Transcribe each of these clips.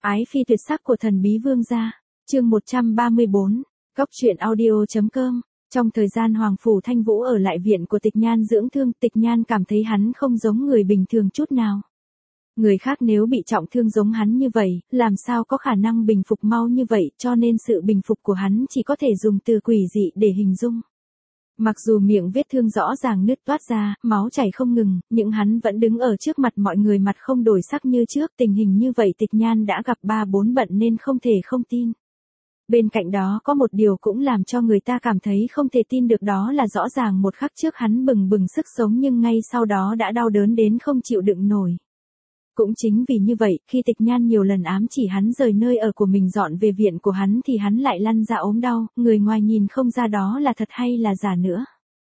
Ái phi tuyệt sắc của thần bí vương gia. Chương 134. Góc truyện audio.com. Trong thời gian Hoàng Phủ Thanh Vũ ở lại viện của Tịch Nhan dưỡng thương, Tịch Nhan cảm thấy hắn không giống người bình thường chút nào. Người khác nếu bị trọng thương giống hắn như vậy, làm sao có khả năng bình phục mau như vậy, cho nên sự bình phục của hắn chỉ có thể dùng từ quỷ dị để hình dung. Mặc dù miệng vết thương rõ ràng nứt toát ra, máu chảy không ngừng, nhưng hắn vẫn đứng ở trước mặt mọi người mặt không đổi sắc như trước. Tình hình như vậy Tịch Nhan đã gặp 3-4 bận nên không thể không tin. Bên cạnh đó có một điều cũng làm cho người ta cảm thấy không thể tin được, đó là rõ ràng một khắc trước hắn bừng bừng sức sống nhưng ngay sau đó đã đau đớn đến không chịu đựng nổi. Cũng chính vì như vậy, khi Tịch Nhan nhiều lần ám chỉ hắn rời nơi ở của mình dọn về viện của hắn thì hắn lại lăn ra ốm đau, người ngoài nhìn không ra đó là thật hay là giả nữa.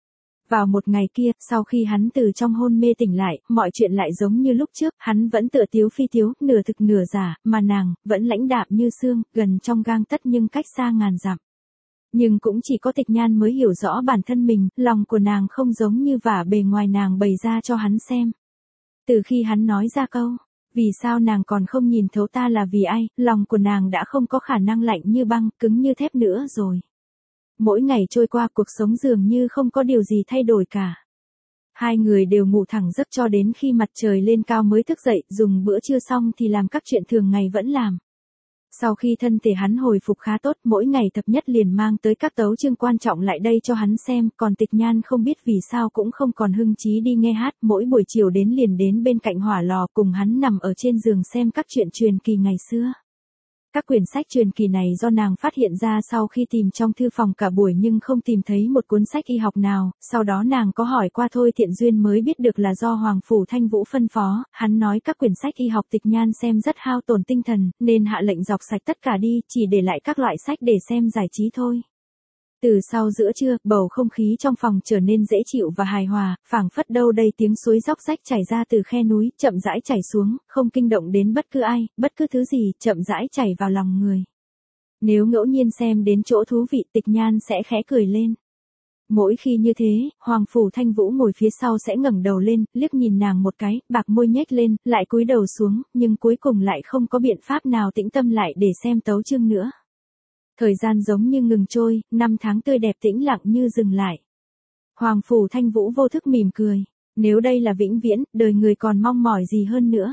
Vào một ngày kia, sau khi hắn từ trong hôn mê tỉnh lại, mọi chuyện lại giống như lúc trước, hắn vẫn tựa tiếu phi tiếu, nửa thực nửa giả, mà nàng, vẫn lãnh đạm như xương, gần trong gang tấc nhưng cách xa ngàn dặm. Nhưng cũng chỉ có Tịch Nhan mới hiểu rõ bản thân mình, lòng của nàng không giống như vả bề ngoài nàng bày ra cho hắn xem. Từ khi hắn nói ra câu, vì sao nàng còn không nhìn thấu ta là vì ai, lòng của nàng đã không có khả năng lạnh như băng, cứng như thép nữa rồi. Mỗi ngày trôi qua cuộc sống dường như không có điều gì thay đổi cả. Hai người đều ngủ thẳng giấc cho đến khi mặt trời lên cao mới thức dậy, dùng bữa trưa xong thì làm các chuyện thường ngày vẫn làm. Sau khi thân thể hắn hồi phục khá tốt, mỗi ngày thập nhất liền mang tới các tấu chương quan trọng lại đây cho hắn xem, còn Tịch Nhan không biết vì sao cũng không còn hưng trí đi nghe hát, mỗi buổi chiều đến liền đến bên cạnh hỏa lò cùng hắn nằm ở trên giường xem các chuyện truyền kỳ ngày xưa. Các quyển sách truyền kỳ này do nàng phát hiện ra sau khi tìm trong thư phòng cả buổi nhưng không tìm thấy một cuốn sách y học nào, sau đó nàng có hỏi qua Thôi Thiện Duyên mới biết được là do Hoàng Phủ Thanh Vũ phân phó, hắn nói các quyển sách y học Tịch Nhan xem rất hao tổn tinh thần, nên hạ lệnh dọc sạch tất cả đi, chỉ để lại các loại sách để xem giải trí thôi. Từ sau giữa trưa, bầu không khí trong phòng trở nên dễ chịu và hài hòa, phảng phất đâu đây tiếng suối róc rách chảy ra từ khe núi, chậm rãi chảy xuống, không kinh động đến bất cứ ai, bất cứ thứ gì, chậm rãi chảy vào lòng người. Nếu ngẫu nhiên xem đến chỗ thú vị, Tịch Nhan sẽ khẽ cười lên. Mỗi khi như thế, Hoàng Phủ Thanh Vũ ngồi phía sau sẽ ngẩng đầu lên, liếc nhìn nàng một cái, bạc môi nhếch lên, lại cúi đầu xuống, nhưng cuối cùng lại không có biện pháp nào tĩnh tâm lại để xem tấu chương nữa. Thời gian giống như ngừng trôi, 5 tháng tươi đẹp tĩnh lặng như dừng lại. Hoàng Phủ Thanh Vũ vô thức mỉm cười. Nếu đây là vĩnh viễn, đời người còn mong mỏi gì hơn nữa.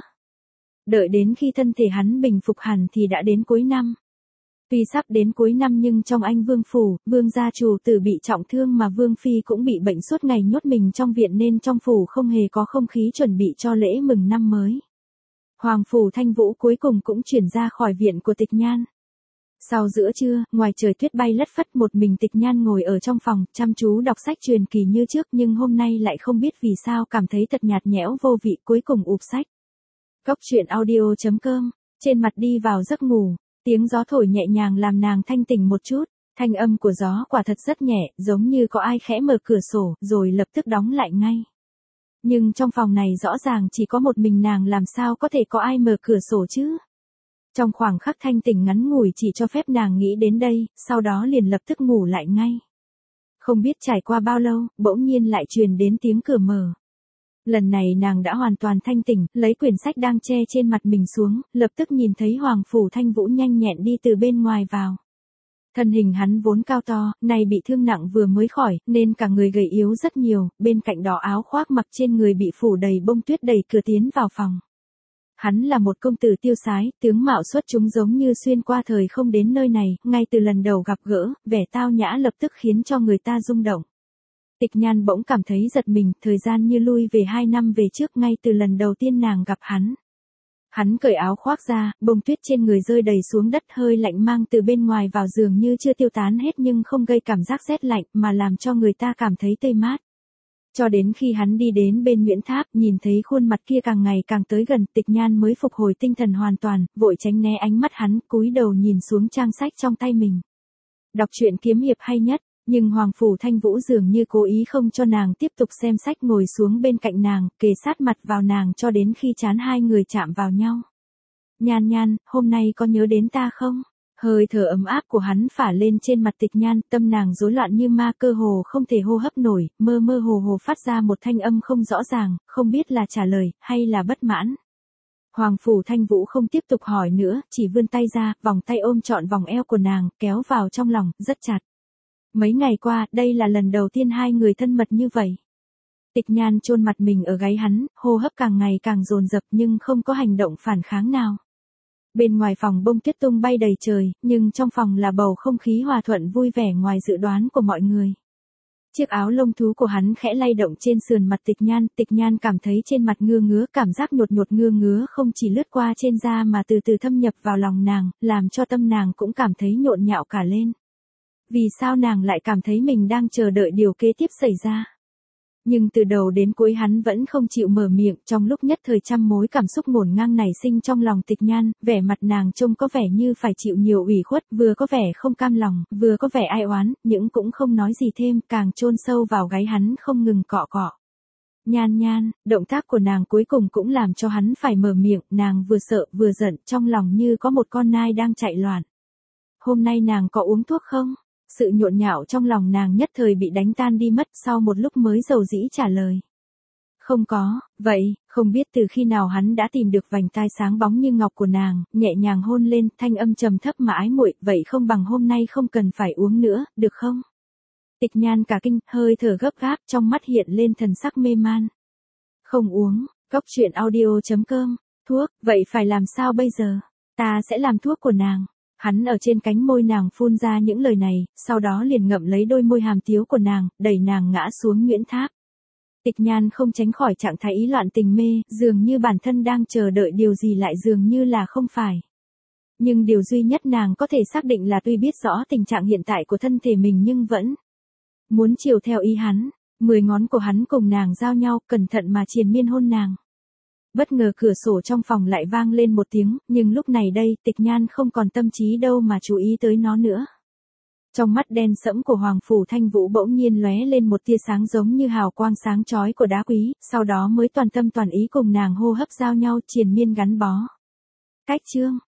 Đợi đến khi thân thể hắn bình phục hẳn thì đã đến cuối năm. Tuy sắp đến cuối năm nhưng trong Anh Vương Phủ, Vương gia chủ tử bị trọng thương mà Vương Phi cũng bị bệnh suốt ngày nhốt mình trong viện nên trong phủ không hề có không khí chuẩn bị cho lễ mừng năm mới. Hoàng Phủ Thanh Vũ cuối cùng cũng chuyển ra khỏi viện của Tịch Nhan. Sau giữa trưa, ngoài trời tuyết bay lất phất, một mình Tịch Nhan ngồi ở trong phòng, chăm chú đọc sách truyền kỳ như trước nhưng hôm nay lại không biết vì sao cảm thấy thật nhạt nhẽo vô vị, cuối cùng ụp sách. Góc truyện audio.com, trên mặt đi vào giấc ngủ, tiếng gió thổi nhẹ nhàng làm nàng thanh tỉnh một chút, thanh âm của gió quả thật rất nhẹ, giống như có ai khẽ mở cửa sổ, rồi lập tức đóng lại ngay. Nhưng trong phòng này rõ ràng chỉ có một mình nàng, làm sao có thể có ai mở cửa sổ chứ? Trong khoảng khắc thanh tỉnh ngắn ngủi chỉ cho phép nàng nghĩ đến đây, sau đó liền lập tức ngủ lại ngay. Không biết trải qua bao lâu, bỗng nhiên lại truyền đến tiếng cửa mở. Lần này nàng đã hoàn toàn thanh tỉnh, lấy quyển sách đang che trên mặt mình xuống, lập tức nhìn thấy Hoàng Phủ Thanh Vũ nhanh nhẹn đi từ bên ngoài vào. Thân hình hắn vốn cao to, nay bị thương nặng vừa mới khỏi, nên cả người gầy yếu rất nhiều, bên cạnh đó áo khoác mặc trên người bị phủ đầy bông tuyết đẩy cửa tiến vào phòng. Hắn là một công tử tiêu sái, tướng mạo xuất chúng giống như xuyên qua thời không đến nơi này, ngay từ lần đầu gặp gỡ, vẻ tao nhã lập tức khiến cho người ta rung động. Tịch Nhan bỗng cảm thấy giật mình, thời gian như lui về 2 năm về trước ngay từ lần đầu tiên nàng gặp hắn. Hắn cởi áo khoác ra, bông tuyết trên người rơi đầy xuống đất, hơi lạnh mang từ bên ngoài vào dường như chưa tiêu tán hết nhưng không gây cảm giác rét lạnh mà làm cho người ta cảm thấy tươi mát. Cho đến khi hắn đi đến bên Nguyễn Tháp, nhìn thấy khuôn mặt kia càng ngày càng tới gần, Tịch Nhan mới phục hồi tinh thần hoàn toàn, vội tránh né ánh mắt hắn, cúi đầu nhìn xuống trang sách trong tay mình. Đọc truyện kiếm hiệp hay nhất, nhưng Hoàng Phủ Thanh Vũ dường như cố ý không cho nàng tiếp tục xem sách, ngồi xuống bên cạnh nàng, kề sát mặt vào nàng cho đến khi trán hai người chạm vào nhau. Nhan Nhan, hôm nay có nhớ đến ta không? Hơi thở ấm áp của hắn phả lên trên mặt Tịch Nhan, tâm nàng rối loạn như ma, cơ hồ không thể hô hấp nổi, mơ mơ hồ hồ phát ra một thanh âm không rõ ràng, không biết là trả lời hay là bất mãn. Hoàng Phủ Thanh Vũ không tiếp tục hỏi nữa, chỉ vươn tay ra, vòng tay ôm trọn vòng eo của nàng, kéo vào trong lòng, rất chặt. Mấy ngày qua, đây là lần đầu tiên hai người thân mật như vậy. Tịch Nhan chôn mặt mình ở gáy hắn, hô hấp càng ngày càng dồn dập nhưng không có hành động phản kháng nào. Bên ngoài phòng bông tuyết tung bay đầy trời, nhưng trong phòng là bầu không khí hòa thuận vui vẻ ngoài dự đoán của mọi người. Chiếc áo lông thú của hắn khẽ lay động trên sườn mặt Tịch Nhan cảm thấy trên mặt ngứa ngứa, cảm giác nhột nhột ngứa ngứa không chỉ lướt qua trên da mà từ từ thâm nhập vào lòng nàng, làm cho tâm nàng cũng cảm thấy nhộn nhạo cả lên. Vì sao nàng lại cảm thấy mình đang chờ đợi điều kế tiếp xảy ra? Nhưng từ đầu đến cuối hắn vẫn không chịu mở miệng, trong lúc nhất thời trăm mối cảm xúc ngổn ngang nảy sinh trong lòng Tịch Nhan, vẻ mặt nàng trông có vẻ như phải chịu nhiều ủy khuất, vừa có vẻ không cam lòng, vừa có vẻ ai oán, nhưng cũng không nói gì thêm, càng chôn sâu vào gáy hắn không ngừng cọ cọ. Nhan Nhan, động tác của nàng cuối cùng cũng làm cho hắn phải mở miệng, nàng vừa sợ vừa giận, trong lòng như có một con nai đang chạy loạn. Hôm nay nàng có uống thuốc không? Sự nhộn nhạo trong lòng nàng nhất thời bị đánh tan đi mất, sau một lúc mới dầu dĩ trả lời. Không có, vậy, không biết từ khi nào hắn đã tìm được vành tai sáng bóng như ngọc của nàng, nhẹ nhàng hôn lên, thanh âm trầm thấp mà ái muội, vậy không bằng hôm nay không cần phải uống nữa, được không? Tịch Nhan cả kinh, hơi thở gấp gáp, trong mắt hiện lên thần sắc mê man. Không uống, Goctruyện.audio.com, thuốc, vậy phải làm sao bây giờ? Ta sẽ làm thuốc của nàng. Hắn ở trên cánh môi nàng phun ra những lời này, sau đó liền ngậm lấy đôi môi hàm tiếu của nàng, đẩy nàng ngã xuống Nguyễn Tháp. Tịch Nhan không tránh khỏi trạng thái ý loạn tình mê, dường như bản thân đang chờ đợi điều gì lại dường như là không phải. Nhưng điều duy nhất nàng có thể xác định là tuy biết rõ tình trạng hiện tại của thân thể mình nhưng vẫn muốn chiều theo ý hắn. 10 ngón của hắn cùng nàng giao nhau, cẩn thận mà triền miên hôn nàng. Bất ngờ cửa sổ trong phòng lại vang lên một tiếng, nhưng lúc này đây, Tịch Nhan không còn tâm trí đâu mà chú ý tới nó nữa. Trong mắt đen sẫm của Hoàng Phủ Thanh Vũ bỗng nhiên lóe lên một tia sáng giống như hào quang sáng chói của đá quý, sau đó mới toàn tâm toàn ý cùng nàng hô hấp giao nhau, triền miên gắn bó. Cách chương